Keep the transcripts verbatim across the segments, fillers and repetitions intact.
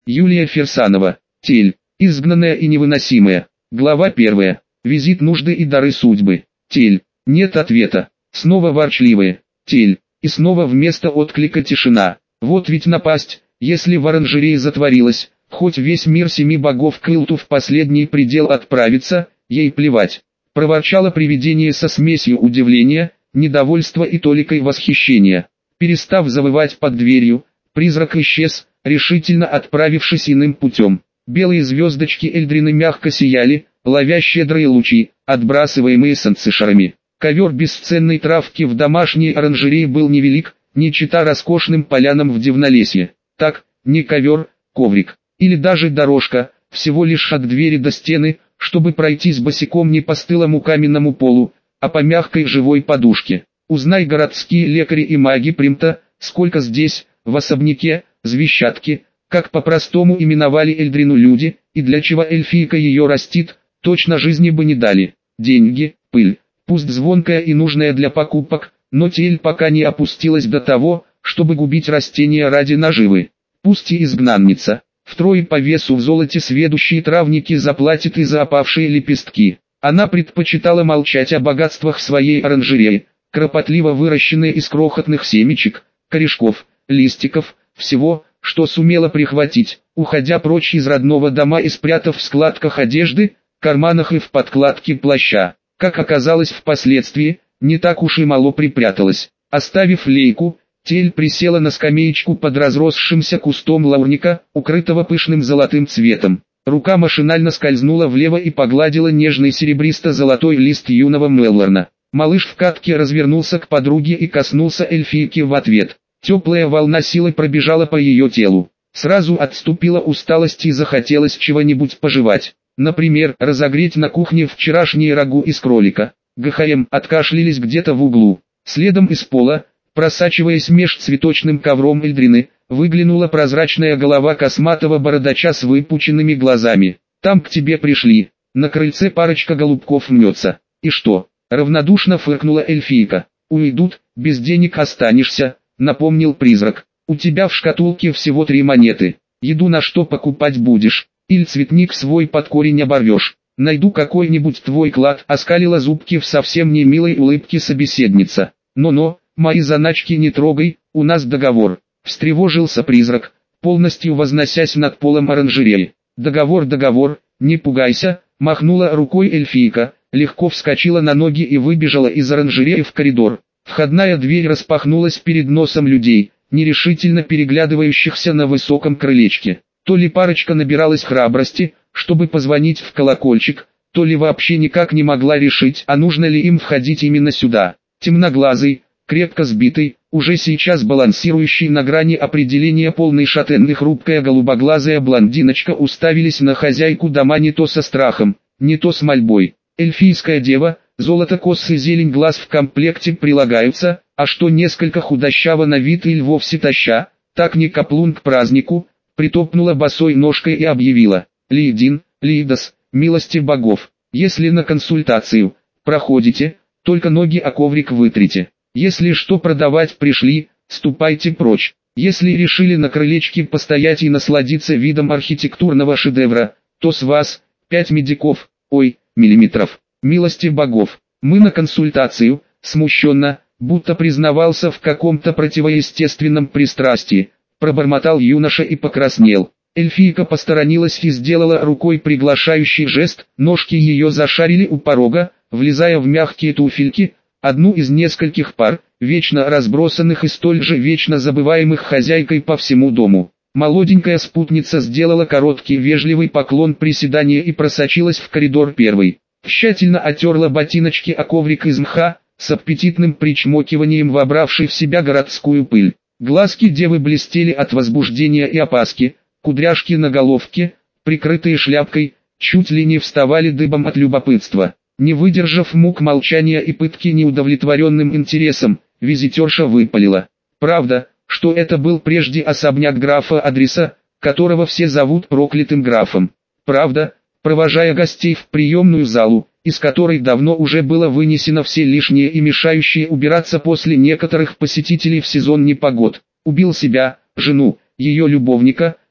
Юлия Фирсанова. Тель. Изгнанная и невыносимая. Глава первая. Визит нужды и дары судьбы. Тель. Нет ответа. Снова ворчливые. Тель. И снова вместо отклика тишина. Вот ведь напасть, если в оранжерее затворилась, хоть весь мир семи богов к Илту в последний предел отправится, ей плевать. Проворчало привидение со смесью удивления, недовольства и толикой восхищения. Перестав завывать под дверью, призрак исчез, решительно отправившись иным путем. Белые звездочки Эльдрины мягко сияли, ловя щедрые лучи, отбрасываемые солнцешарами. Ковер бесценной травки в домашней оранжерее был невелик, не чета роскошным полянам в Дивнолесье. Так, не ковер, коврик, или даже дорожка, всего лишь от двери до стены, чтобы пройтись босиком не по стылому каменному полу, а по мягкой живой подушке. Узнай, городские лекари и маги Примта, сколько здесь, в особняке, звещатки, как по-простому именовали Эльдрину люди, и для чего эльфийка ее растит, точно жизни бы не дали. Деньги, пыль, пусть звонкая и нужная для покупок, но Тель пока не опустилась до того, чтобы губить растения ради наживы. Пусть и изгнанница, втрое по весу в золоте сведущие травники заплатят и за опавшие лепестки. Она предпочитала молчать о богатствах своей оранжереи, кропотливо выращенные из крохотных семечек, корешков, листиков, всего, что сумела прихватить, уходя прочь из родного дома и спрятав в складках одежды, карманах и в подкладке плаща. Как оказалось впоследствии, не так уж и мало припряталась. Оставив лейку, Тель присела на скамеечку под разросшимся кустом лаурника, укрытого пышным золотым цветом. Рука машинально скользнула влево и погладила нежный серебристо-золотой лист юного Меллорна. Малыш в катке развернулся к подруге и коснулся эльфийки в ответ. Теплая волна силы пробежала по ее телу. Сразу отступила усталость и захотелось чего-нибудь пожевать. Например, разогреть на кухне вчерашнее рагу из кролика. ГХМ откашлялись где-то в углу. Следом из пола, просачиваясь меж цветочным ковром Эльдрины, выглянула прозрачная голова косматого бородача с выпученными глазами. «Там к тебе пришли. На крыльце парочка голубков мнется». «И что?» — равнодушно фыркнула эльфийка. «Уйдут, без денег останешься», — напомнил призрак. «У тебя в шкатулке всего три монеты. Еду на что покупать будешь? Или цветник свой под корень оборвешь? Найду какой-нибудь твой клад», — оскалила зубки в совсем не милой улыбке собеседница. «Но-но, мои заначки не трогай, у нас договор». Встревожился призрак, полностью возносясь над полом оранжереи. «Договор, договор, не пугайся», — махнула рукой эльфийка, легко вскочила на ноги и выбежала из оранжереи в коридор. Входная дверь распахнулась перед носом людей, нерешительно переглядывающихся на высоком крылечке. То ли парочка набиралась храбрости, чтобы позвонить в колокольчик, то ли вообще никак не могла решить, а нужно ли им входить именно сюда. Темноглазый, крепко сбитый, уже сейчас балансирующий на грани определения полный шатенный хрупкая голубоглазая блондиночка уставились на хозяйку дома не то со страхом, не то с мольбой. Эльфийская дева, золото кос и зелень глаз в комплекте прилагаются, а что несколько худощаво на вид или вовсе таща, так не каплун к празднику, притопнула босой ножкой и объявила: «Лидин, Лидос, милости богов, если на консультацию проходите, только ноги о коврик вытрите. Если что продавать пришли, ступайте прочь. Если решили на крылечке постоять и насладиться видом архитектурного шедевра, то с вас пять медиков, ой, миллиметров. Милости богов, мы на консультацию», смущенно, будто признавался в каком-то противоестественном пристрастии, пробормотал юноша и покраснел. Эльфийка посторонилась и сделала рукой приглашающий жест, ножки ее зашарили у порога, влезая в мягкие туфельки, одну из нескольких пар, вечно разбросанных и столь же вечно забываемых хозяйкой по всему дому. Молоденькая спутница сделала короткий вежливый поклон приседания и просочилась в коридор первой. Тщательно отерла ботиночки о коврик из мха, с аппетитным причмокиванием вобравший в себя городскую пыль. Глазки девы блестели от возбуждения и опаски, кудряшки на головке, прикрытые шляпкой, чуть ли не вставали дыбом от любопытства. Не выдержав мук молчания и пытки неудовлетворенным интересом, визитерша выпалила: «Правда, что это был прежде особняк графа Адриса, которого все зовут проклятым графом? Правда?» Провожая гостей в приемную залу, из которой давно уже было вынесено все лишнее и мешающее убираться после некоторых посетителей в сезон непогод, убил себя, жену, ее любовника,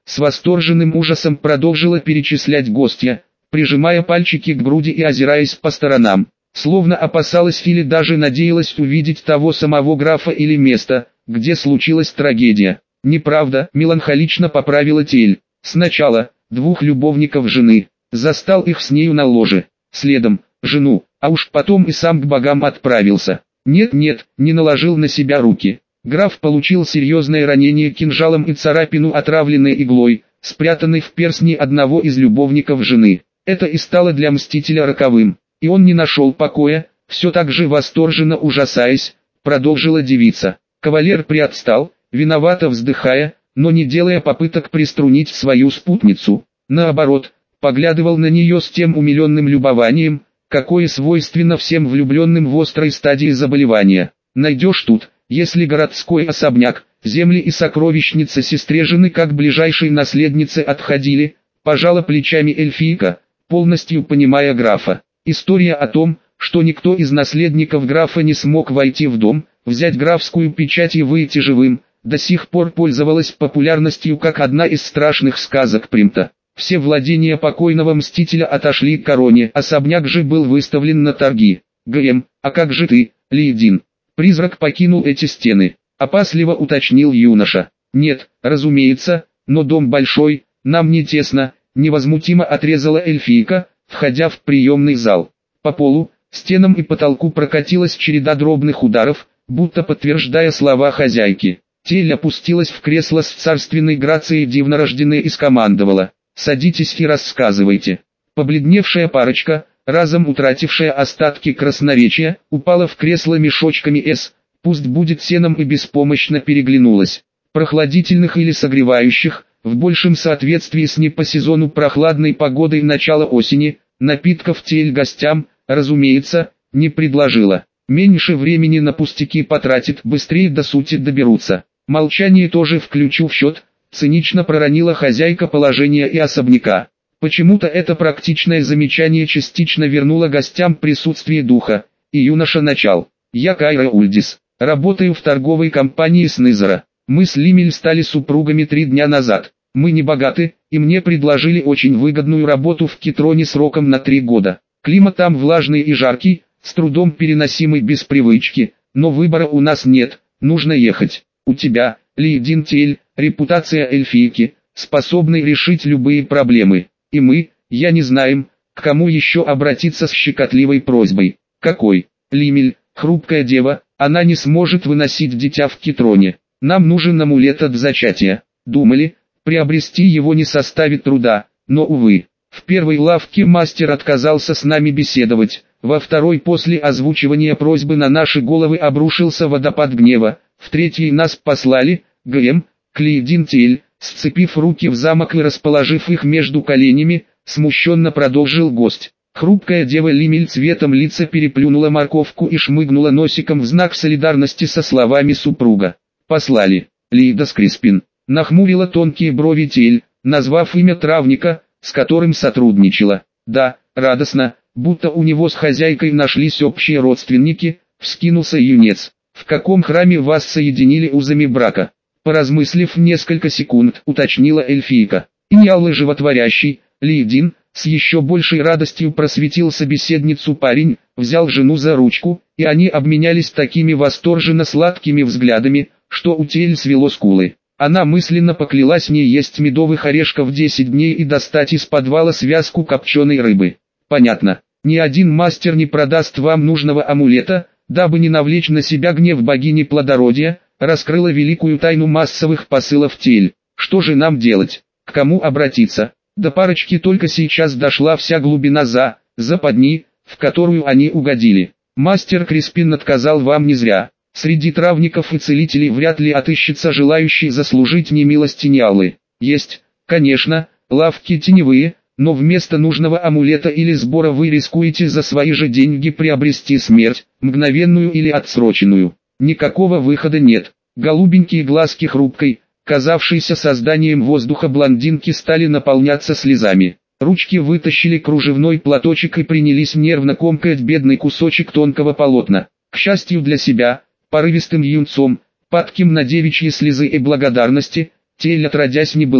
С восторженным ужасом продолжила перечислять гостья, прижимая пальчики к груди и озираясь по сторонам, словно опасалась или даже надеялась увидеть того самого графа или место, где случилась трагедия. «Неправда», — меланхолично поправила Тель. «Сначала двух любовников жены, застал их с нею на ложе, следом жену, а уж потом и сам к богам отправился. Нет-нет, не наложил на себя руки. Граф получил серьезное ранение кинжалом и царапину, отравленной иглой, спрятанной в перстне одного из любовников жены. Это и стало для Мстителя роковым, и он не нашел покоя, все так же восторженно ужасаясь, продолжила девица. Кавалер приотстал, виновато вздыхая, но не делая попыток приструнить свою спутницу. Наоборот, поглядывал на нее с тем умиленным любованием, какое свойственно всем влюбленным в острой стадии заболевания. Найдешь тут, если городской особняк, земли и сокровищница сестре жены как ближайшей наследнице отходили, пожала плечами эльфийка, полностью понимая графа. История о том, что никто из наследников графа не смог войти в дом, взять графскую печать и выйти живым, до сих пор пользовалась популярностью как одна из страшных сказок Примта. Все владения покойного Мстителя отошли к короне, особняк же был выставлен на торги. ГМ, а как же ты, Лейдин? Призрак покинул эти стены, опасливо уточнил юноша. Нет, разумеется, но дом большой, нам не тесно, невозмутимо отрезала эльфийка, входя в приемный зал. По полу, стенам и потолку прокатилась череда дробных ударов, будто подтверждая слова хозяйки. Тель опустилась в кресло с царственной грацией дивнорожденной и скомандовала: «Садитесь и рассказывайте». Побледневшая парочка, разом утратившая остатки красноречия, упала в кресло мешочками с, пусть будет сеном, и беспомощно переглянулась. Прохладительных или согревающих, в большем соответствии с не по сезону прохладной погодой начала осени, напитков Тель гостям, разумеется, не предложила. Меньше времени на пустяки потратит, быстрее до сути доберутся. Молчание тоже включу в счет, цинично проронила хозяйка положения и особняка. Почему-то это практичное замечание частично вернуло гостям присутствие духа, и юноша начал. «Я Кайра Ульдис, работаю в торговой компании Снызера. Мы с Лимель стали супругами три дня назад. Мы не богаты, и мне предложили очень выгодную работу в Китроне сроком на три года. Климат там влажный и жаркий, с трудом переносимый без привычки, но выбора у нас нет, нужно ехать. У тебя, Лейдин Тель, репутация эльфийки, способной решить любые проблемы. И мы, я не знаем, к кому еще обратиться с щекотливой просьбой. Какой? Лимель, хрупкая дева, она не сможет выносить дитя в Китроне. Нам нужен амулет от зачатия. Думали, приобрести его не составит труда, но увы. В первой лавке мастер отказался с нами беседовать, во второй после озвучивания просьбы на наши головы обрушился водопад гнева, в третьей нас послали, ГМ, Клейдин Тель, сцепив руки в замок и расположив их между коленями, смущенно продолжил гость. Хрупкая дева Лимель цветом лица переплюнула морковку и шмыгнула носиком в знак солидарности со словами супруга. Послали. Лейдас Криспин. Нахмурила тонкие брови Тель, назвав имя травника, с которым сотрудничала. Да, радостно, будто у него с хозяйкой нашлись общие родственники, вскинулся юнец. В каком храме вас соединили узами брака? Поразмыслив несколько секунд, уточнила эльфийка. Иньяллы животворящий, Лейдин, с еще большей радостью просветил собеседницу парень, взял жену за ручку, и они обменялись такими восторженно сладкими взглядами, что у Тель свело скулы. Она мысленно поклялась не есть медовых орешков десять дней и достать из подвала связку копченой рыбы. Понятно, ни один мастер не продаст вам нужного амулета, дабы не навлечь на себя гнев богини плодородия, раскрыла великую тайну массовых посылов Тель. Что же нам делать? К кому обратиться? До парочки только сейчас дошла вся глубина за, западни, в которую они угодили. Мастер Криспин отказал вам не зря. Среди травников и целителей вряд ли отыщется желающий заслужить немилость Иньяллы. Есть, конечно, лавки теневые, но вместо нужного амулета или сбора вы рискуете за свои же деньги приобрести смерть, мгновенную или отсроченную. Никакого выхода нет. Голубенькие глазки хрупкой, казавшиеся созданием воздуха блондинки, стали наполняться слезами. Ручки вытащили кружевной платочек и принялись нервно комкать бедный кусочек тонкого полотна. К счастью для себя, порывистым юнцом, падким на девичьи слезы и благодарности, Тель отродясь не была.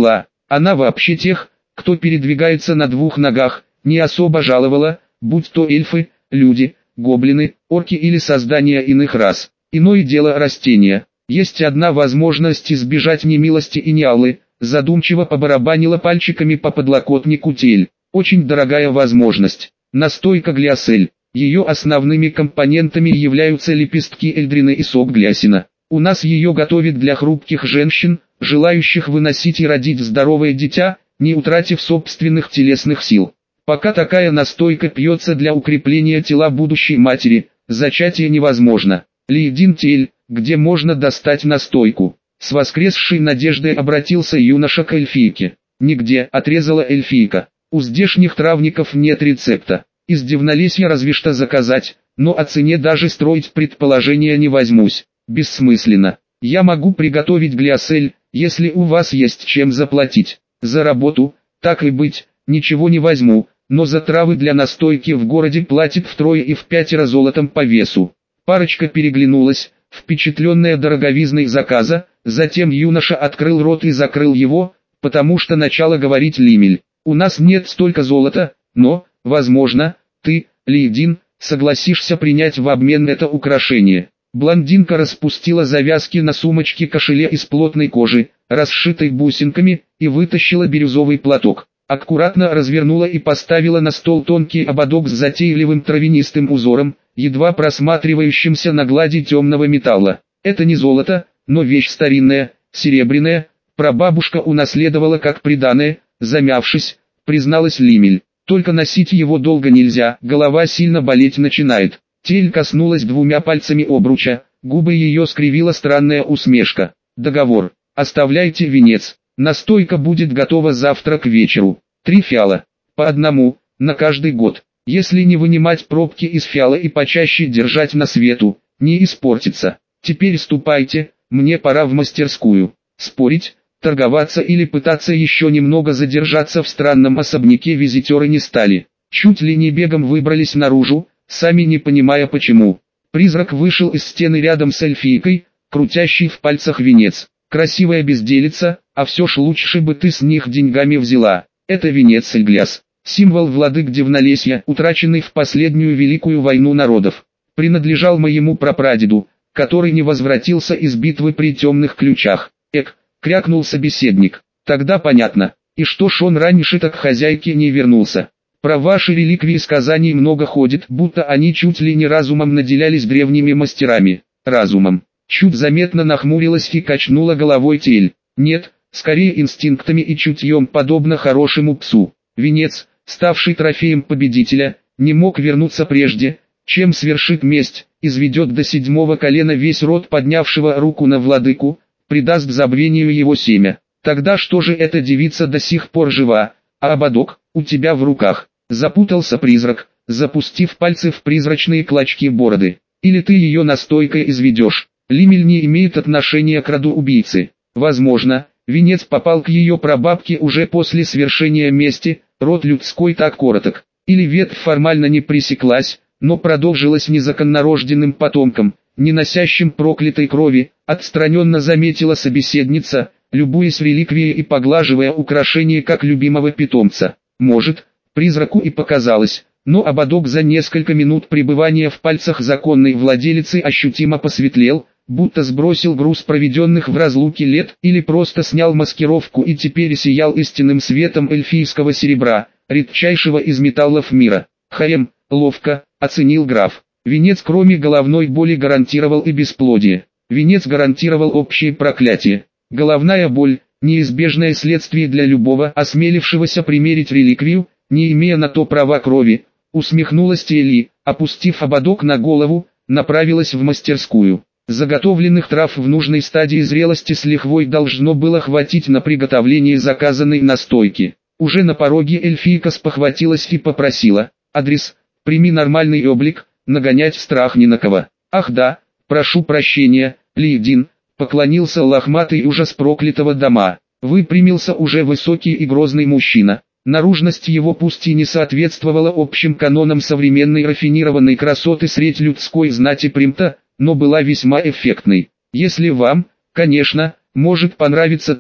Она вообще тех, кто передвигается на двух ногах, не особо жаловала, будь то эльфы, люди, гоблины, орки или создания иных рас. Иное дело растения. Есть одна возможность избежать немилости и неалы, задумчиво побарабанила пальчиками по подлокотнику Тель. Очень дорогая возможность. Настойка глясель. Ее основными компонентами являются лепестки эльдрины и сок глясина. У нас ее готовят для хрупких женщин, желающих выносить и родить здоровое дитя, не утратив собственных телесных сил. Пока такая настойка пьется для укрепления тела будущей матери, зачатие невозможно. Лиедин Тель, где можно достать настойку? С воскресшей надеждой обратился юноша к эльфийке. Нигде, отрезала эльфийка. У здешних травников нет рецепта. Из Дивнолесья разве что заказать, но о цене даже строить предположения не возьмусь. Бессмысленно. Я могу приготовить глясель, если у вас есть чем заплатить. За работу, так и быть, ничего не возьму, но за травы для настойки в городе платит втрое и в пятеро золотом по весу. Парочка переглянулась, впечатленная дороговизной заказа, затем юноша открыл рот и закрыл его, потому что начала говорить Лимель. У нас нет столько золота, но, возможно, ты, Лиедин, согласишься принять в обмен это украшение. Блондинка распустила завязки на сумочке-кошеле из плотной кожи, расшитой бусинками, и вытащила бирюзовый платок. Аккуратно развернула и поставила на стол тонкий ободок с затейливым травянистым узором, едва просматривающимся на глади темного металла. Это не золото, но вещь старинная, серебряная, прабабушка унаследовала как приданое, замявшись, призналась Лимель. Только носить его долго нельзя, голова сильно болеть начинает. Тель коснулась двумя пальцами обруча, губы ее скривила странная усмешка. Договор. Оставляйте венец. Настойка будет готова завтра к вечеру. Три фиала. По одному, на каждый год. Если не вынимать пробки из фиала и почаще держать на свету, не испортится. Теперь ступайте, мне пора в мастерскую. Спорить, торговаться или пытаться еще немного задержаться в странном особняке визитеры не стали. Чуть ли не бегом выбрались наружу, сами не понимая почему. Призрак вышел из стены рядом с эльфийкой, крутящей в пальцах венец. Красивая безделица, а все ж лучше бы ты с них деньгами взяла. Это венец Эльгляс, символ владык Дивнолесья, утраченный в последнюю великую войну народов. Принадлежал моему прапрадеду, который не возвратился из битвы при темных ключах. Эк, крякнул собеседник. Тогда понятно. И что ж он раньше так к хозяйке не вернулся? Про ваши реликвии сказаний много ходит, будто они чуть ли не разумом наделялись древними мастерами. Разумом. Чуть заметно нахмурилась и качнула головой Тель. Нет, скорее инстинктами и чутьем, подобно хорошему псу. Венец, ставший трофеем победителя, не мог вернуться прежде, чем свершит месть, изведет до седьмого колена весь род поднявшего руку на владыку, придаст забвению его семя. Тогда что же эта девица до сих пор жива, а ободок у тебя в руках? Запутался призрак, запустив пальцы в призрачные клочки бороды. Или ты ее настойкой изведешь? Лимель не имеет отношения к роду убийцы. Возможно, венец попал к ее прабабке уже после свершения мести, род людской так короток. Или ветвь формально не пресеклась, но продолжилась незаконнорожденным потомком, не носящим проклятой крови, отстраненно заметила собеседница, любуясь реликвией и поглаживая украшение как любимого питомца. Может, призраку и показалось, но ободок за несколько минут пребывания в пальцах законной владелицы ощутимо посветлел, будто сбросил груз проведенных в разлуке лет или просто снял маскировку и теперь сиял истинным светом эльфийского серебра, редчайшего из металлов мира. Хаем, ловко, оценил граф. Венец кроме головной боли гарантировал и бесплодие. Венец гарантировал общее проклятие. Головная боль, неизбежное следствие для любого осмелившегося примерить реликвию, не имея на то права крови, усмехнулась Телли, опустив ободок на голову, направилась в мастерскую. Заготовленных трав в нужной стадии зрелости с лихвой должно было хватить на приготовление заказанной настойки. Уже на пороге эльфийка спохватилась и попросила: «Адрес, прими нормальный облик, нагонять страх не на кого». «Ах да, прошу прощения, Лиедин», поклонился лохматый ужас проклятого дома. Выпрямился уже высокий и грозный мужчина. Наружность его пусть и не соответствовала общим канонам современной рафинированной красоты средь людской знати примта, но была весьма эффектной. Если вам, конечно, может понравиться тот,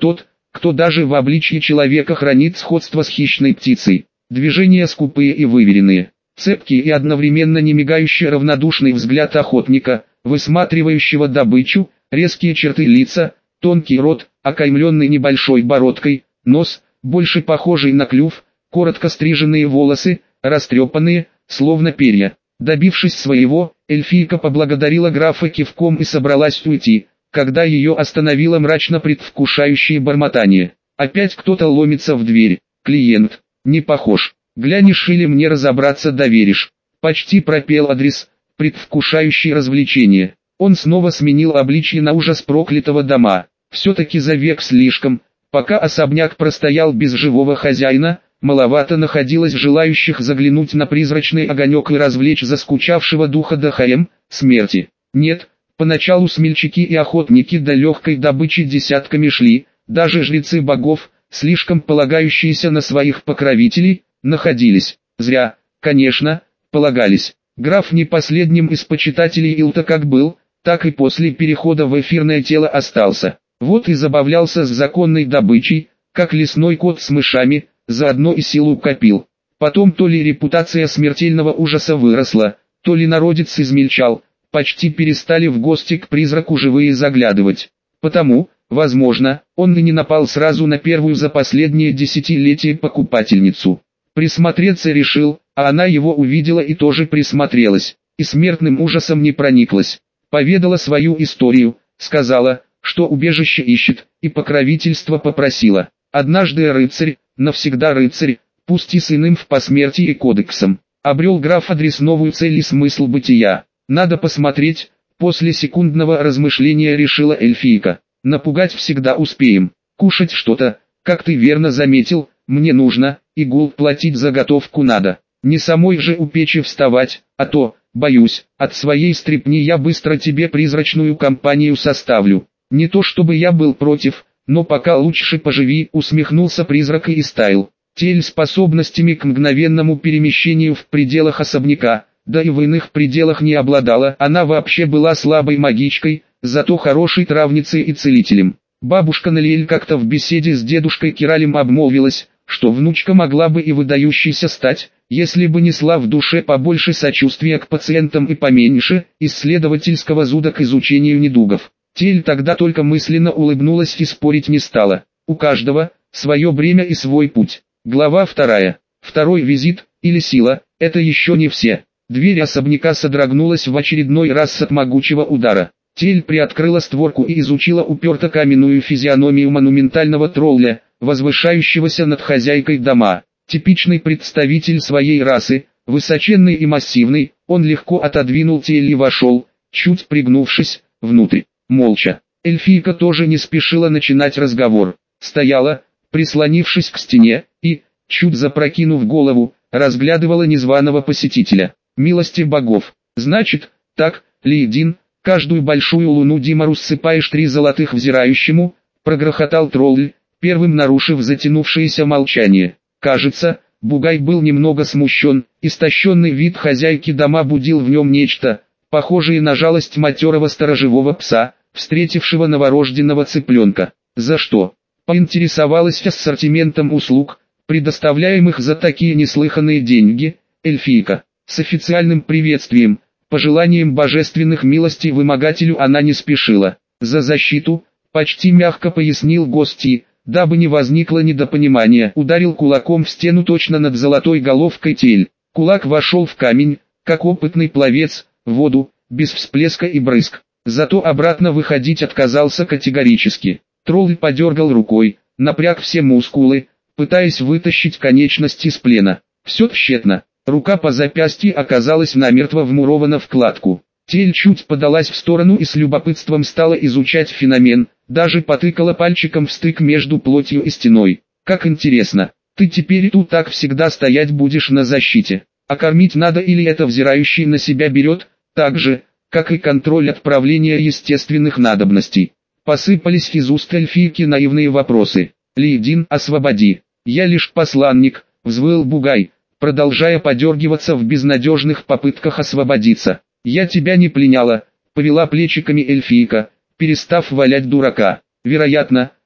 кто даже в обличье человека хранит сходство с хищной птицей. Движения скупые и выверенные, цепкий и одновременно не мигающий равнодушный взгляд охотника, высматривающего добычу, резкие черты лица, тонкий рот, окаймленный небольшой бородкой, нос, больше похожий на клюв, коротко стриженные волосы, растрепанные, словно перья. Добившись своего, эльфийка поблагодарила графа кивком и собралась уйти, когда ее остановило мрачно предвкушающее бормотание. Опять кто-то ломится в дверь. Клиент. Не похож. Глянешь или мне разобраться доверишь. Почти пропел адрес, предвкушающий развлечение. Он снова сменил обличье на ужас проклятого дома. Все-таки за век слишком. Пока особняк простоял без живого хозяина, маловато находилось желающих заглянуть на призрачный огонек и развлечь заскучавшего духа до ХМ, смерти. Нет, поначалу смельчаки и охотники до легкой добычи десятками шли, даже жрецы богов, слишком полагающиеся на своих покровителей, находились. Зря, конечно, полагались. Граф не последним из почитателей Илта как был, так и после перехода в эфирное тело остался. Вот и забавлялся с законной добычей, как лесной кот с мышами, заодно и силу копил. Потом то ли репутация смертельного ужаса выросла, то ли народец измельчал, почти перестали в гости к призраку живые заглядывать. Потому, возможно, он и не напал сразу на первую за последние десятилетия покупательницу. Присмотреться решил, а она его увидела и тоже присмотрелась, и смертным ужасом не прониклась. Поведала свою историю, сказала, что убежище ищет, и покровительство попросила. Однажды рыцарь, навсегда рыцарь, пусть и с иным в посмертии кодексом, обрел граф адрес новую цель и смысл бытия. Надо посмотреть, после секундного размышления решила эльфийка. Напугать всегда успеем. Кушать что-то, как ты верно заметил, мне нужно, и гул платить за готовку надо. Не самой же у печи вставать, а то, боюсь, от своей стрепни я быстро тебе призрачную компанию составлю. Не то чтобы я был против, но пока лучше поживи, усмехнулся призрак и истаял. Тель способностями к мгновенному перемещению в пределах особняка, да и в иных пределах не обладала, она вообще была слабой магичкой, зато хорошей травницей и целителем. Бабушка Налиэль как-то в беседе с дедушкой Киралем обмолвилась, что внучка могла бы и выдающейся стать, если бы несла в душе побольше сочувствия к пациентам и поменьше исследовательского зуда к изучению недугов. Тель тогда только мысленно улыбнулась и спорить не стала. У каждого свое бремя и свой путь. Глава вторая. Второй визит, или сила, это еще не все. Дверь особняка содрогнулась в очередной раз от могучего удара. Тель приоткрыла створку и изучила уперто каменную физиономию монументального тролля, возвышающегося над хозяйкой дома. Типичный представитель своей расы, высоченный и массивный, он легко отодвинул Тель и вошел, чуть пригнувшись, внутрь. Молча. Эльфийка тоже не спешила начинать разговор. Стояла, прислонившись к стене, и, чуть запрокинув голову, разглядывала незваного посетителя. Милости богов. Значит, так, Лейдин, каждую большую луну Дима рассыпаешь три золотых взирающему, прогрохотал тролль, первым нарушив затянувшееся молчание. Кажется, Бугай был немного смущен, истощенный вид хозяйки дома будил в нем нечто, похожее на жалость матерого сторожевого пса, встретившего новорожденного цыпленка. За что? Поинтересовалась ассортиментом услуг, предоставляемых за такие неслыханные деньги, эльфийка. С официальным приветствием, пожеланием божественных милостей вымогателю она не спешила. За защиту, почти мягко пояснил гостьи, дабы не возникло недопонимания, ударил кулаком в стену точно над золотой головкой Тель. Кулак вошел в камень, как опытный пловец, в воду, без всплеска и брызг. Зато обратно выходить отказался категорически. Тролль подергал рукой, напряг все мускулы, пытаясь вытащить конечность из плена. Все тщетно. Рука по запястью оказалась намертво вмурована в кладку. Тель чуть подалась в сторону и с любопытством стала изучать феномен, даже потыкала пальчиком в стык между плотью и стеной. Как интересно, ты теперь тут так всегда стоять будешь на защите. А кормить надо или это взирающий на себя берет, так же, как и контроль отправления естественных надобностей. Посыпались из уст эльфийки наивные вопросы. Лейдин, освободи. Я лишь посланник, взвыл Бугай, продолжая подергиваться в безнадежных попытках освободиться. Я тебя не пленяла, повела плечиками эльфийка, перестав валять дурака. Вероятно,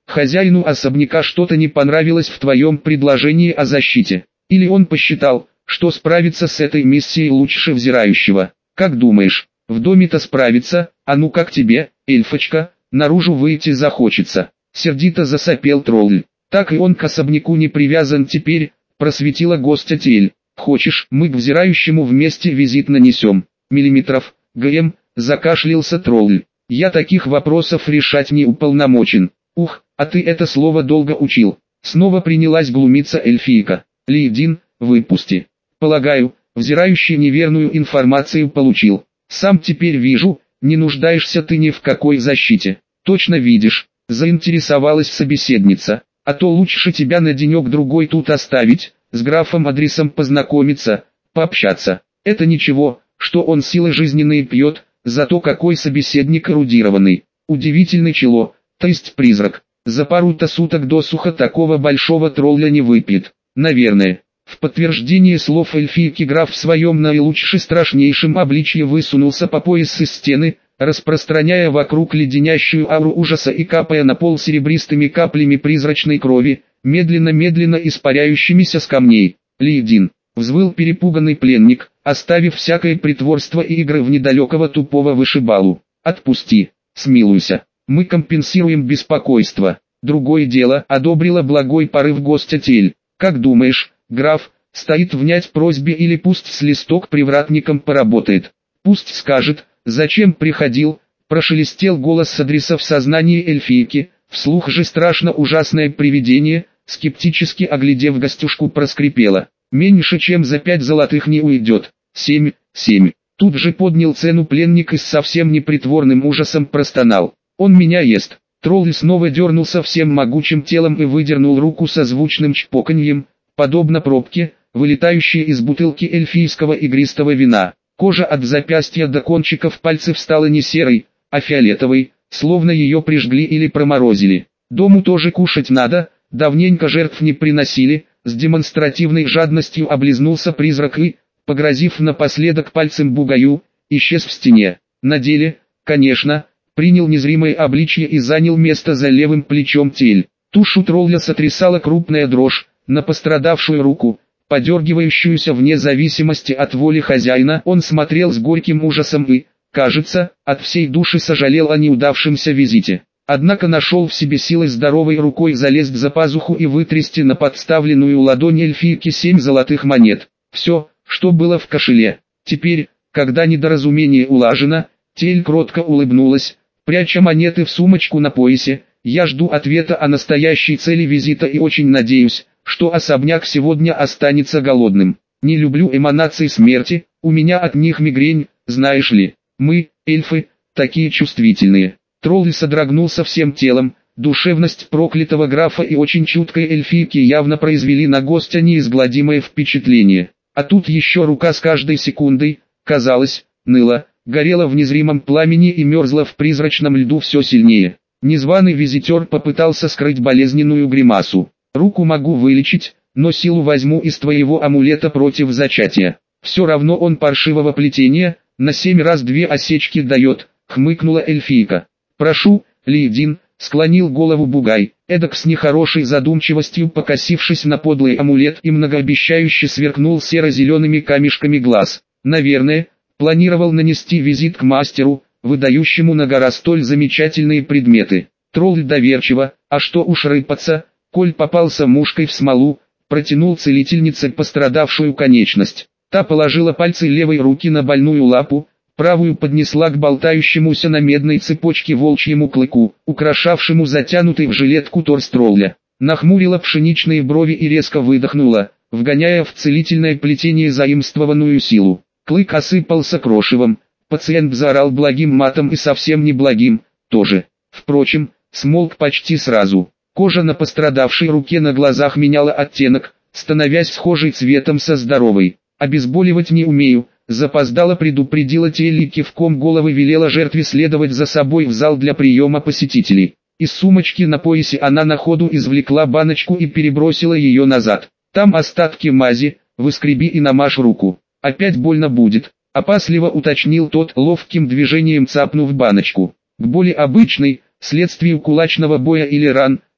хозяину особняка что-то не понравилось в твоем предложении о защите. Или он посчитал, что справиться с этой миссией лучше взирающего. Как думаешь, в доме-то справиться, а ну как тебе, эльфочка, наружу выйти захочется? Сердито засопел тролль. Так и он к особняку не привязан теперь, просветила гостя Тель. Хочешь, мы к взирающему вместе визит нанесем? Миллиметров, ГМ, закашлялся тролль. Я таких вопросов решать не уполномочен. Ух, а ты это слово долго учил. Снова принялась глумиться эльфийка. Лейдин, выпусти. Полагаю, взирающий неверную информацию получил. Сам теперь вижу, не нуждаешься ты ни в какой защите. Точно видишь, заинтересовалась собеседница. А то лучше тебя на денек-другой тут оставить, с графом Адресом познакомиться, пообщаться. Это ничего, что он силы жизненные пьет, зато какой собеседник эрудированный. Удивительный чело, то есть призрак. За пару-то суток досуха такого большого тролля не выпьет. Наверное. В подтверждение слов эльфийки граф в своем наилучше страшнейшем обличье высунулся по пояс из стены, распространяя вокруг леденящую ауру ужаса и капая на пол серебристыми каплями призрачной крови, медленно-медленно испаряющимися с камней. Лейдин, взвыл перепуганный пленник, оставив всякое притворство и игры в недалекого тупого вышибалу. Отпусти, смилуйся, мы компенсируем беспокойство. Другое дело, одобрила благой порыв гостя Тель. Как думаешь, граф, стоит внять просьбе или пусть с листок привратником поработает? Пусть скажет, зачем приходил, прошелестел голос с адреса в сознании эльфийки, вслух же страшно ужасное привидение, скептически оглядев гостюшку проскрипело. Меньше чем за пять золотых не уйдет. Семь, семь. Тут же поднял цену пленник и с совсем непритворным ужасом простонал. Он меня ест. Тролль снова дернулся всем могучим телом и выдернул руку со звучным чпоканьем, подобно пробке, вылетающей из бутылки эльфийского игристого вина. Кожа от запястья до кончиков пальцев стала не серой, а фиолетовой, словно ее прижгли или проморозили. Дому тоже кушать надо, давненько жертв не приносили, с демонстративной жадностью облизнулся призрак и, погрозив напоследок пальцем бугаю, исчез в стене. На деле, конечно, принял незримое обличье и занял место за левым плечом Тель. Тушу тролля сотрясала крупная дрожь, на пострадавшую руку, подергивающуюся вне зависимости от воли хозяина, он смотрел с горьким ужасом и, кажется, от всей души сожалел о неудавшемся визите. Однако нашел в себе силы здоровой рукой залезть за пазуху и вытрясти на подставленную ладонь эльфийки семь золотых монет. Все, что было в кошеле. Теперь, когда недоразумение улажено, Тель кротко улыбнулась, пряча монеты в сумочку на поясе. Я жду ответа о настоящей цели визита и очень надеюсь, что особняк сегодня останется голодным. Не люблю эманации смерти, у меня от них мигрень, знаешь ли. Мы, эльфы, такие чувствительные. Тролль содрогнулся всем телом, душевность проклятого графа и очень чуткой эльфийки явно произвели на гостя неизгладимое впечатление. А тут еще рука с каждой секундой, казалось, ныла, горела в незримом пламени и мерзла в призрачном льду все сильнее. Незваный визитер попытался скрыть болезненную гримасу. «Руку могу вылечить, но силу возьму из твоего амулета против зачатия. Все равно он паршивого плетения, на семь раз две осечки дает», — хмыкнула эльфийка. «Прошу, Лейдин», — склонил голову бугай, эдак с нехорошей задумчивостью покосившись на подлый амулет и многообещающе сверкнул серо-зелеными камешками глаз. Наверное, планировал нанести визит к мастеру, выдающему на гора столь замечательные предметы. Тролль доверчиво, а что уж рыпаться, коль попался мушкой в смолу, протянул целительнице пострадавшую конечность. Та положила пальцы левой руки на больную лапу, правую поднесла к болтающемуся на медной цепочке волчьему клыку, украшавшему затянутый в жилетку торс тролля. Нахмурила пшеничные брови и резко выдохнула, вгоняя в целительное плетение заимствованную силу. Клык осыпался крошевом, пациент заорал благим матом и совсем не благим, тоже. Впрочем, смолк почти сразу. Кожа на пострадавшей руке на глазах меняла оттенок, становясь схожей цветом со здоровой. «Обезболивать не умею», запоздало предупредила Тель и кивком головы велела жертве следовать за собой в зал для приема посетителей. Из сумочки на поясе она на ходу извлекла баночку и перебросила ее назад. «Там остатки мази, выскреби и намажь руку. Опять больно будет», опасливо уточнил тот, ловким движением цапнув баночку. К боли обычной, следствию кулачного боя или ран,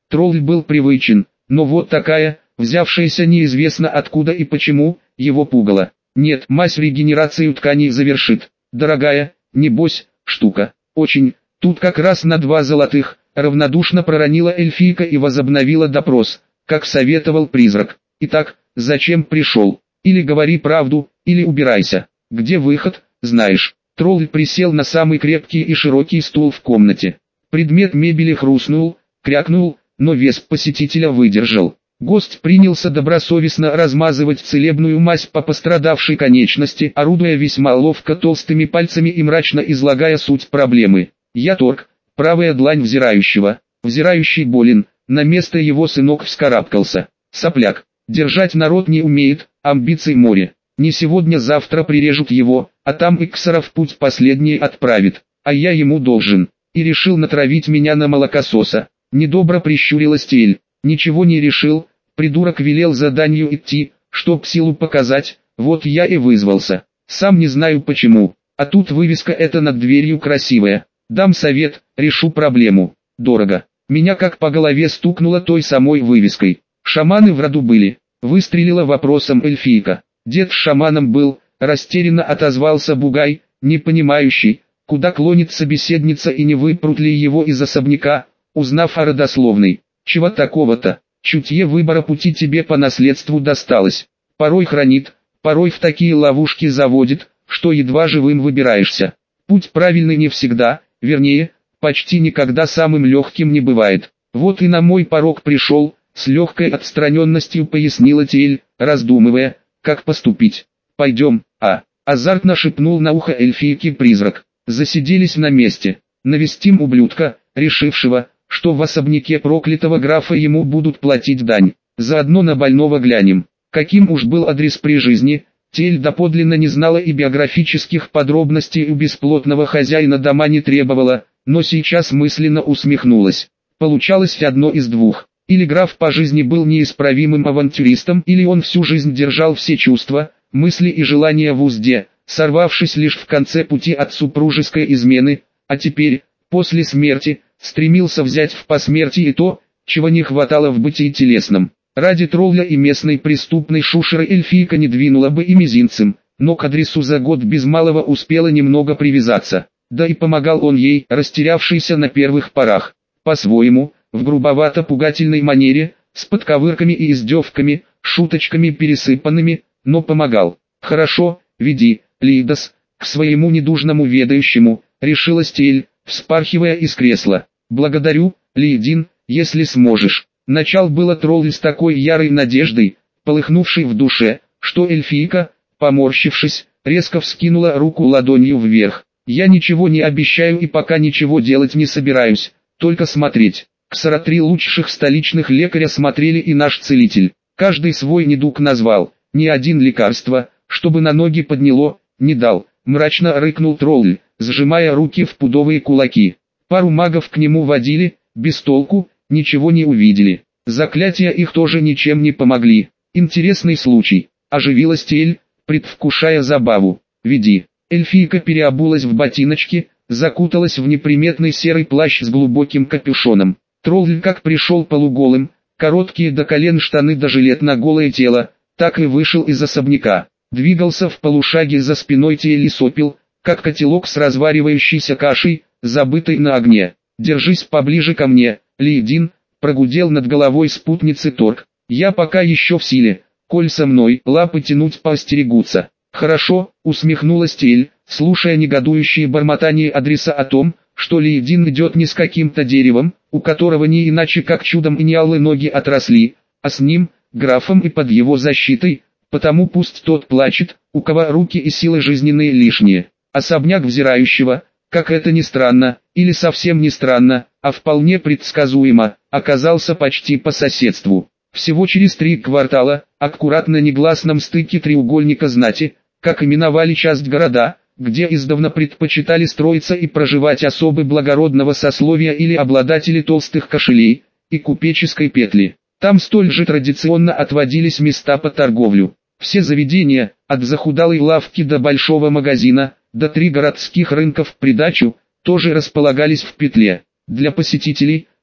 Тролль был привычен, но вот такая, взявшаяся неизвестно откуда и почему, его пугала. Нет, мазь регенерацию тканей завершит. Дорогая, небось, штука. Очень. Тут как раз на два золотых. Равнодушно проронила эльфийка и возобновила допрос, как советовал призрак. Итак, зачем пришел? Или говори правду, или убирайся. Где выход, знаешь. Тролль присел на самый крепкий и широкий стул в комнате. Предмет мебели хрустнул, крякнул, но вес посетителя выдержал. Гость принялся добросовестно размазывать целебную мазь по пострадавшей конечности, орудуя весьма ловко толстыми пальцами и мрачно излагая суть проблемы. Я торг, правая длань взирающего, взирающий болен, на место его сынок вскарабкался. Сопляк, держать народ не умеет, амбиций море. Не сегодня-завтра прирежут его, а там Иксара в путь последний отправит, а я ему должен. И решил натравить меня на молокососа. Недобро прищурилась Тель. Ничего не решил, придурок велел заданию идти, чтоб силу показать, вот я и вызвался. Сам не знаю почему, а тут вывеска эта над дверью красивая. Дам совет, решу проблему. Дорого. Меня как по голове стукнуло той самой вывеской. Шаманы в роду были. Выстрелила вопросом эльфийка. Дед с шаманом был, растерянно отозвался Бугай, не понимающий, куда клонит собеседница и не выпрут ли его из особняка, узнав о родословной. Чего такого-то? Чутье выбора пути тебе по наследству досталось. Порой хранит, порой в такие ловушки заводит, что едва живым выбираешься. Путь правильный не всегда, вернее, почти никогда самым легким не бывает. Вот и на мой порог пришел, с легкой отстраненностью пояснила Тель, раздумывая, как поступить. Пойдем, а, азартно шепнул на ухо эльфийке призрак. Засиделись на месте. Навестим ублюдка, решившего, что в особняке проклятого графа ему будут платить дань. Заодно на больного глянем. Каким уж был адрес при жизни, Тель доподлинно не знала и биографических подробностей у бесплотного хозяина дома не требовала, но сейчас мысленно усмехнулась. Получалось одно из двух. Или граф по жизни был неисправимым авантюристом, или он всю жизнь держал все чувства, мысли и желания в узде, сорвавшись лишь в конце пути от супружеской измены, а теперь, после смерти, стремился взять в посмертие то, чего не хватало в бытии телесном. Ради тролля и местной преступной шушеры эльфийка не двинула бы и мизинцем, но к адресу за год без малого успела немного привязаться. Да и помогал он ей, растерявшийся на первых порах. По-своему, в грубовато-пугательной манере, с подковырками и издевками, шуточками пересыпанными, но помогал. «Хорошо, веди, Лидос, к своему недужному ведающему», решилась Тель, вспархивая из кресла. «Благодарю, Лейдин, если сможешь». Начал было тролль с такой ярой надеждой, полыхнувшей в душе, что эльфийка, поморщившись, резко вскинула руку ладонью вверх. «Я ничего не обещаю и пока ничего делать не собираюсь, только смотреть». Ксара три лучших столичных лекаря смотрели и наш целитель. Каждый свой недуг назвал, ни один лекарство, чтобы на ноги подняло, не дал. Мрачно рыкнул тролль, сжимая руки в пудовые кулаки. Пару магов к нему водили, без толку, ничего не увидели. Заклятия их тоже ничем не помогли. Интересный случай. Оживилась Тель, предвкушая забаву. «Веди». Эльфийка переобулась в ботиночки, закуталась в неприметный серый плащ с глубоким капюшоном. Тролль как пришел полуголым, короткие до колен штаны до жилет на голое тело, так и вышел из особняка. Двигался в полушаге за спиной Тель и сопел, как котелок с разваривающейся кашей, забытой на огне. «Держись поближе ко мне, Лейдин», прогудел над головой спутницы Торг. «Я пока еще в силе, коль со мной лапы тянуть поостерегутся». «Хорошо», усмехнулась Тель, слушая негодующие бормотания адреса о том, что Лейдин идет не с каким-то деревом, у которого не иначе как чудом и неалые ноги отросли, а с ним, графом и под его защитой, потому пусть тот плачет, у кого руки и силы жизненные лишние. Особняк взирающего, как это ни странно, или совсем не странно, а вполне предсказуемо, оказался почти по соседству. Всего через три квартала, аккуратно негласном стыке треугольника знати, как именовали часть города, где издавна предпочитали строиться и проживать особы благородного сословия или обладатели толстых кошелей, и купеческой петли. Там столь же традиционно отводились места по торговлю. Все заведения, от захудалой лавки до большого магазина, до три городских рынка в придачу, тоже располагались в петле. Для посетителей,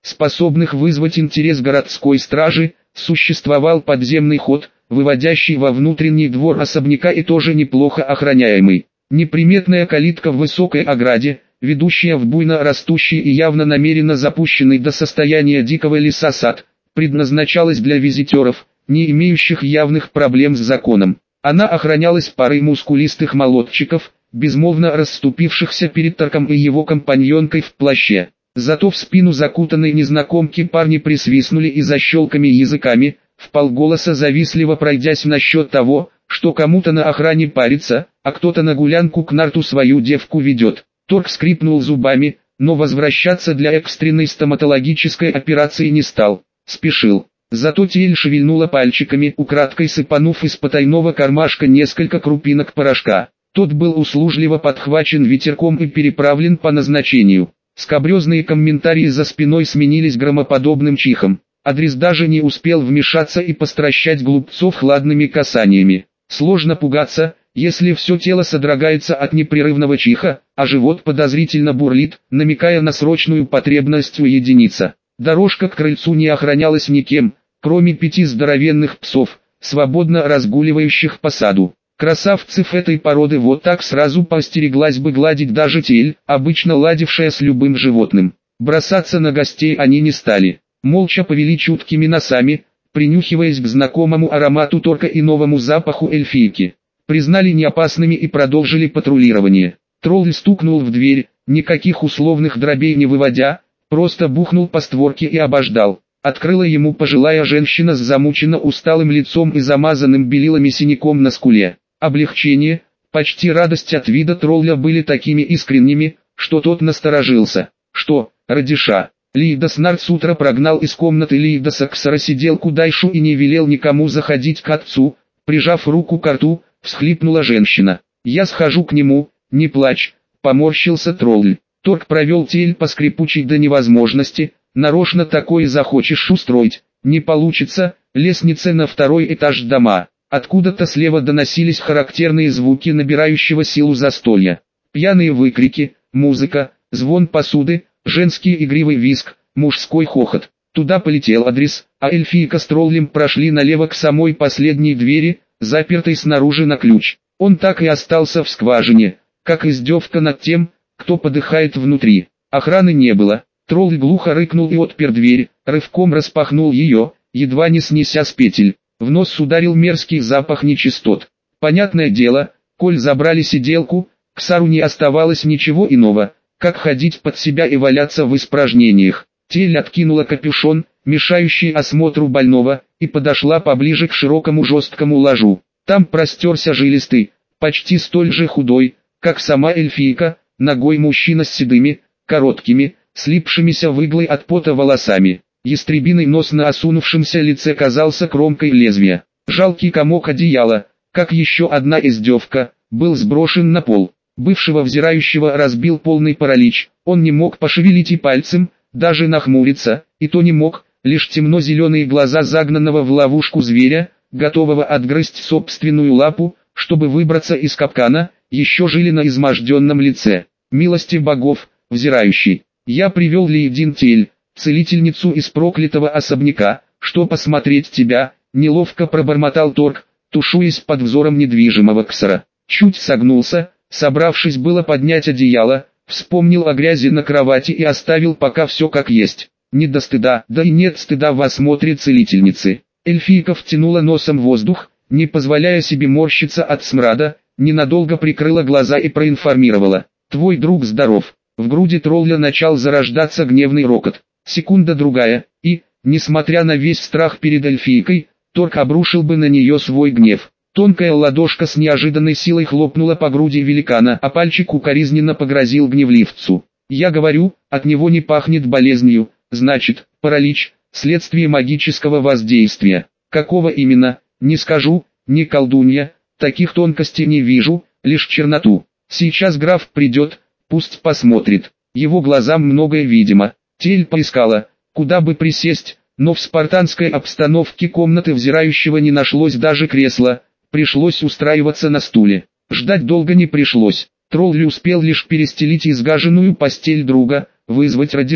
способных вызвать интерес городской стражи, существовал подземный ход, выводящий во внутренний двор особняка и тоже неплохо охраняемый. Неприметная калитка в высокой ограде, ведущая в буйно растущий и явно намеренно запущенный до состояния дикого леса сад, предназначалась для визитеров, не имеющих явных проблем с законом. Она охранялась парой мускулистых молодчиков, безмолвно расступившихся перед Торком и его компаньонкой в плаще. Зато в спину закутанной незнакомки парни присвистнули и защелками языками, вполголоса завистливо пройдясь насчет того, что кому-то на охране парится, а кто-то на гулянку к нарту свою девку ведет. Торк скрипнул зубами, но возвращаться для экстренной стоматологической операции не стал, спешил. Зато Тель шевельнула пальчиками, украдкой сыпанув из потайного кармашка несколько крупинок порошка. Тот был услужливо подхвачен ветерком и переправлен по назначению. Скабрезные комментарии за спиной сменились громоподобным чихом. Адрес даже не успел вмешаться и постращать глупцов хладными касаниями. Сложно пугаться, если все тело содрогается от непрерывного чиха, а живот подозрительно бурлит, намекая на срочную потребность уединиться. Дорожка к крыльцу не охранялась никем, кроме пяти здоровенных псов, свободно разгуливающих по саду. Красавцев этой породы вот так сразу поостереглась бы гладить даже Тель, обычно ладившая с любым животным. Бросаться на гостей они не стали. Молча повели чуткими носами, принюхиваясь к знакомому аромату Торка и новому запаху эльфийки. Признали неопасными и продолжили патрулирование. Тролль стукнул в дверь, никаких условных дробей не выводя, просто бухнул по створке и обождал. Открыла ему пожилая женщина с замученно усталым лицом и замазанным белилами синяком на скуле. Облегчение, почти радость от вида тролля были такими искренними, что тот насторожился. «Что, Радиша?» Лийдас Нарт с утра прогнал из комнаты Лийдаса Ксара сиделку Дайшу и не велел никому заходить к отцу, прижав руку к рту, всхлипнула женщина. «Я схожу к нему, не плачь», — поморщился тролль. Торк провел Тель по скрипучей до невозможности, нарочно такое захочешь устроить, не получится, лестница на второй этаж дома. Откуда-то слева доносились характерные звуки набирающего силу застолья. Пьяные выкрики, музыка, звон посуды, женский игривый визг, мужской хохот. Туда полетел адрес, а эльфийка с троллем прошли налево к самой последней двери, запертой снаружи на ключ. Он так и остался в скважине, как издевка над тем, кто подыхает внутри. Охраны не было. Тролль глухо рыкнул и отпер дверь, рывком распахнул ее, едва не снеся с петель. В нос ударил мерзкий запах нечистот. Понятное дело, коль забрали сиделку, Ксару не оставалось ничего иного, как ходить под себя и валяться в испражнениях. Тель откинула капюшон, мешающий осмотру больного, и подошла поближе к широкому жесткому ложу. Там простерся жилистый, почти столь же худой, как сама эльфийка, ногой мужчина с седыми, короткими, слипшимися в иглы от пота волосами. Ястребиный нос на осунувшемся лице казался кромкой лезвия. Жалкий комок одеяла, как еще одна издевка, был сброшен на пол. Бывшего взирающего разбил полный паралич, он не мог пошевелить и пальцем, даже нахмуриться, и то не мог, лишь темно-зеленые глаза загнанного в ловушку зверя, готового отгрызть собственную лапу, чтобы выбраться из капкана, еще жили на изможденном лице. Милости богов, взирающий. Я привел Лейдин Тель, целительницу из проклятого особняка, что посмотреть тебя, неловко пробормотал Торк, тушуясь под взором недвижимого Ксара. Чуть согнулся, собравшись было поднять одеяло, вспомнил о грязи на кровати и оставил пока все как есть. Не до стыда, да и нет стыда в осмотре целительницы. Эльфийка втянула носом воздух, не позволяя себе морщиться от смрада, ненадолго прикрыла глаза и проинформировала. «Твой друг здоров». В груди тролля начал зарождаться гневный рокот. Секунда-другая, и, несмотря на весь страх перед эльфийкой, Торк обрушил бы на нее свой гнев. Тонкая ладошка с неожиданной силой хлопнула по груди великана, а пальчик укоризненно погрозил гневливцу. «Я говорю, от него не пахнет болезнью, значит, паралич, следствие магического воздействия. Какого именно, не скажу, не колдунья, таких тонкостей не вижу, лишь черноту. Сейчас граф придет, пусть посмотрит, его глазам многое видимо». Тель поискала, куда бы присесть, но в спартанской обстановке комнаты взирающего не нашлось даже кресла, пришлось устраиваться на стуле. Ждать долго не пришлось, тролль успел лишь перестелить изгаженную постель друга, вызвать Радишу,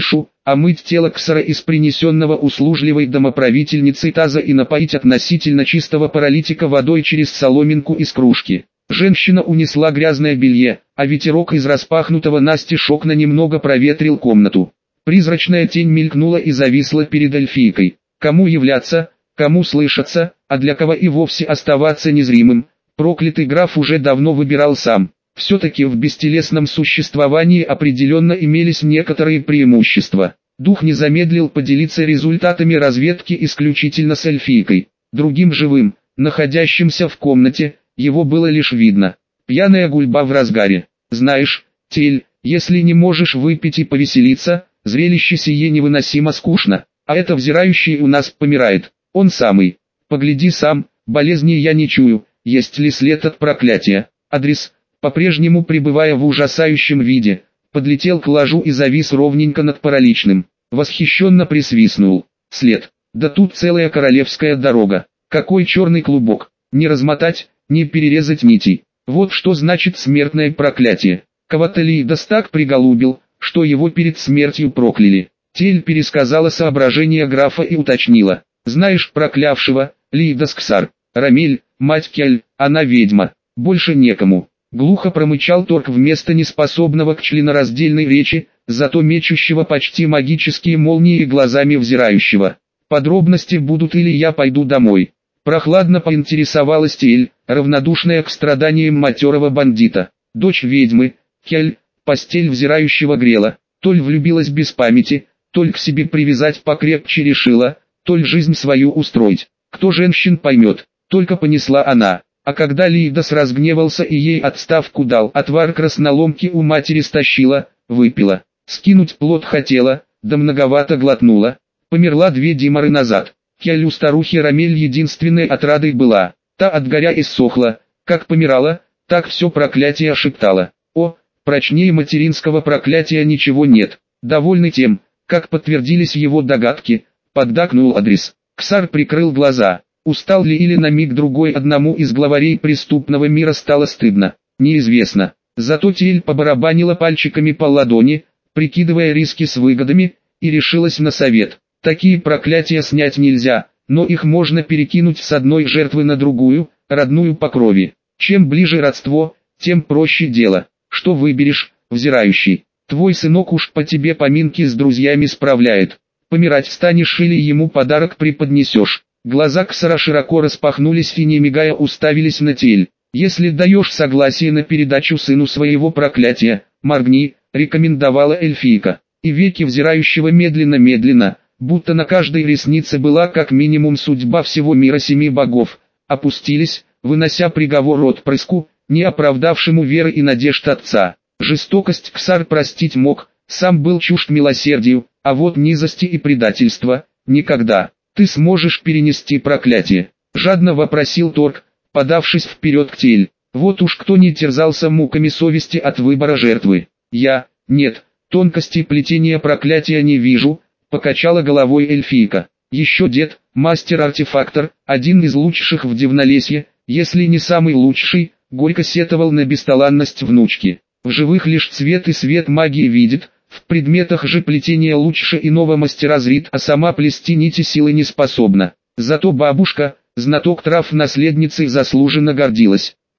омыть тело Ксара из принесенного услужливой домоправительницей таза и напоить относительно чистого паралитика водой через соломинку из кружки. Женщина унесла грязное белье, а ветерок из распахнутого настежь окна немного проветрил комнату. Призрачная тень мелькнула и зависла перед эльфийкой. Кому являться, кому слышаться, а для кого и вовсе оставаться незримым, проклятый граф уже давно выбирал сам. Все-таки в бестелесном существовании определенно имелись некоторые преимущества. Дух не замедлил поделиться результатами разведки исключительно с эльфийкой. Другим живым, находящимся в комнате, его было лишь видно. Пьяная гульба в разгаре. Знаешь, Тель, если не можешь выпить и повеселиться, зрелище сие невыносимо скучно, а это взирающий у нас помирает. Он самый. Погляди сам, болезни я не чую, есть ли след от проклятия. Адрес, по-прежнему пребывая в ужасающем виде, подлетел к ложу и завис ровненько над параличным. Восхищенно присвистнул. След. Да тут целая королевская дорога. Какой черный клубок. Не размотать, не перерезать нитей. Вот что значит смертное проклятие. Кого-то Лейдас так приголубил, что его перед смертью прокляли. Тель пересказала соображения графа и уточнила. Знаешь проклявшего, Лейдас Ксар, Рамель, мать Кель, она ведьма. Больше некому. Глухо промычал Торг вместо неспособного к членораздельной речи, зато мечущего почти магические молнии глазами взирающего. Подробности будут или я пойду домой. Прохладно поинтересовалась Тель, равнодушная к страданиям матерого бандита. Дочь ведьмы, Кель, постель взирающего грела, толь влюбилась без памяти, толь к себе привязать покрепче решила, толь жизнь свою устроить. Кто женщин поймет, только понесла она. А когда Лейдас разгневался и ей отставку дал, отвар красноломки у матери стащила, выпила. Скинуть плод хотела, да многовато глотнула. Померла две димары назад. Кель у старухи Рамель единственной отрадой была. Та от горя иссохла, как помирала, так все проклятие шептала. О, прочнее материнского проклятия ничего нет. Довольный тем, как подтвердились его догадки, поддакнул Адрес. Ксар прикрыл глаза. Устал ли или на миг-другой одному из главарей преступного мира стало стыдно, неизвестно. Зато Тель побарабанила пальчиками по ладони, прикидывая риски с выгодами, и решилась на совет. Такие проклятия снять нельзя, но их можно перекинуть с одной жертвы на другую, родную по крови. Чем ближе родство, тем проще дело. Что выберешь, взирающий? Твой сынок уж по тебе поминки с друзьями справляет. Помирать станешь или ему подарок преподнесешь? Глаза Ксара широко распахнулись и не мигая уставились на Тель. «Если даешь согласие на передачу сыну своего проклятия, моргни», — рекомендовала эльфийка. И веки взирающего медленно-медленно, будто на каждой реснице была как минимум судьба всего мира семи богов, опустились, вынося приговор отпрыску, не оправдавшему веры и надежд отца. Жестокость Ксар простить мог, сам был чужд милосердию, а вот низости и предательства — никогда. «Ты сможешь перенести проклятие?» — жадно вопросил Торг, подавшись вперед к Тель. Вот уж кто не терзался муками совести от выбора жертвы. «Я, нет, тонкостей плетения проклятия не вижу», — покачала головой эльфийка. «Еще дед, мастер-артефактор, один из лучших в Дивнолесье, если не самый лучший», — горько сетовал на бесталанность внучки. «В живых лишь цвет и свет магии видит, в предметах же плетения лучше иного мастера зрит, а сама плести нити силы не способна. Зато бабушка, знаток трав наследницей, заслуженно гордилась.